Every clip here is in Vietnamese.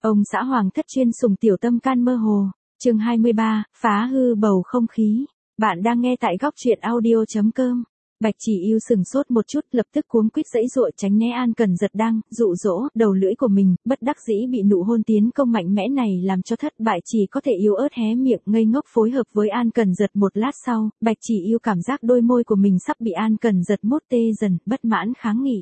Ông xã hoàng thất chuyên sủng tiểu tâm can mơ hồ. Chương 23, phá hư bầu không khí. Bạn đang nghe tại góc truyện audio.com. Bạch Chỉ Yêu sừng sốt một chút, lập tức cuống quýt giãy giụa tránh né An Cẩn Giật đang dụ dỗ đầu lưỡi của mình, bất đắc dĩ bị nụ hôn tiến công mạnh mẽ này làm cho thất bại, chỉ có thể yếu ớt hé miệng ngây ngốc phối hợp với An Cẩn Giật. Một lát sau, Bạch Chỉ Yêu cảm giác đôi môi của mình sắp bị An Cẩn Giật mốt tê dần, bất mãn kháng nghị.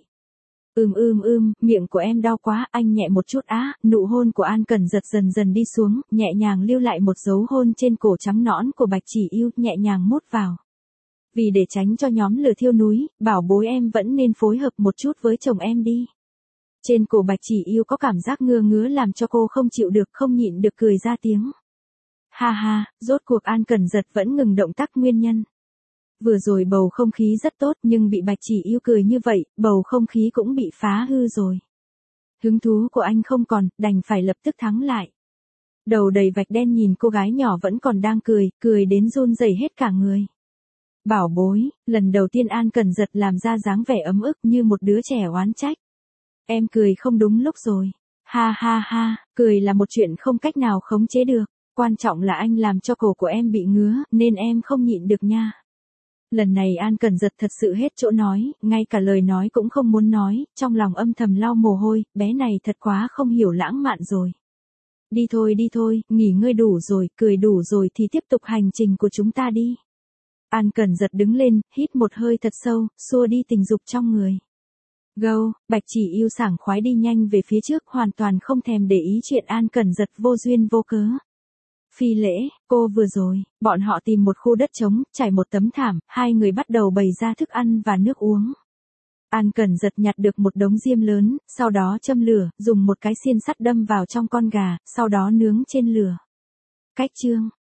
Miệng của em đau quá, anh nhẹ một chút á. Nụ hôn của An Cẩn Giật dần dần đi xuống, nhẹ nhàng lưu lại một dấu hôn trên cổ trắng nõn của Bạch Chỉ Yêu, nhẹ nhàng mốt vào. Vì để tránh cho nhóm lửa thiêu núi, bảo bối em vẫn nên phối hợp một chút với chồng em đi. Trên cổ Bạch Chỉ Yêu có cảm giác ngứa ngứa làm cho cô không chịu được, không nhịn được cười ra tiếng. Ha ha, rốt cuộc An Cẩn Giật vẫn ngừng động tác nguyên nhân. Vừa rồi bầu không khí rất tốt nhưng bị Bạch Chỉ Yêu cười như vậy, bầu không khí cũng bị phá hư rồi. Hứng thú của anh không còn, đành phải lập tức thắng lại. Đầu đầy vạch đen nhìn cô gái nhỏ vẫn còn đang cười đến run rẩy hết cả người. Bảo bối, lần đầu tiên An Cẩn Giật làm ra dáng vẻ ấm ức như một đứa trẻ oán trách. Em cười không đúng lúc rồi. Ha ha ha, cười là một chuyện không cách nào khống chế được. Quan trọng là anh làm cho cổ của em bị ngứa, nên em không nhịn được nha. Lần này An Cẩn Giật thật sự hết chỗ nói, ngay cả lời nói cũng không muốn nói, trong lòng âm thầm lau mồ hôi, bé này thật quá không hiểu lãng mạn rồi. Đi thôi, nghỉ ngơi đủ rồi, cười đủ rồi thì tiếp tục hành trình của chúng ta đi. An Cẩn Giật đứng lên, hít một hơi thật sâu, xua đi tình dục trong người. Go, Bạch Chỉ Yêu sảng khoái đi nhanh về phía trước, hoàn toàn không thèm để ý chuyện An Cẩn Giật vô duyên vô cớ. Phi lễ, cô vừa rồi, bọn họ tìm một khu đất trống, trải một tấm thảm, hai người bắt đầu bày ra thức ăn và nước uống. An Cẩn Giật nhặt được một đống diêm lớn, sau đó châm lửa, dùng một cái xiên sắt đâm vào trong con gà, sau đó nướng trên lửa. Cách chương,